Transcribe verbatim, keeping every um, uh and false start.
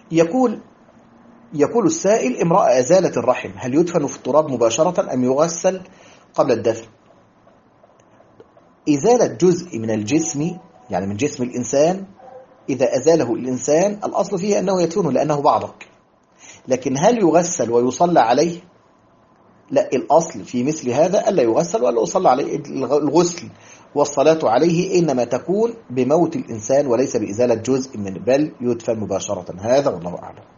يقول يقول السائل: امرأة أزالت الرحم، هل يدفن في التراب مباشرة أم يغسل قبل الدفن؟ إزالة جزء من الجسم، يعني من جسم الإنسان، إذا أزاله الإنسان الأصل فيه أنه يدفنه لأنه بعضك. لكن هل يغسل ويصلى عليه؟ لا، الأصل في مثل هذا ألا يغسل ولا يصلى عليه. الغسل والصلاة عليه إنما تكون بموت الإنسان وليس بإزالة جزء منه، بل يدفن مباشرة. هذا والله أعلم.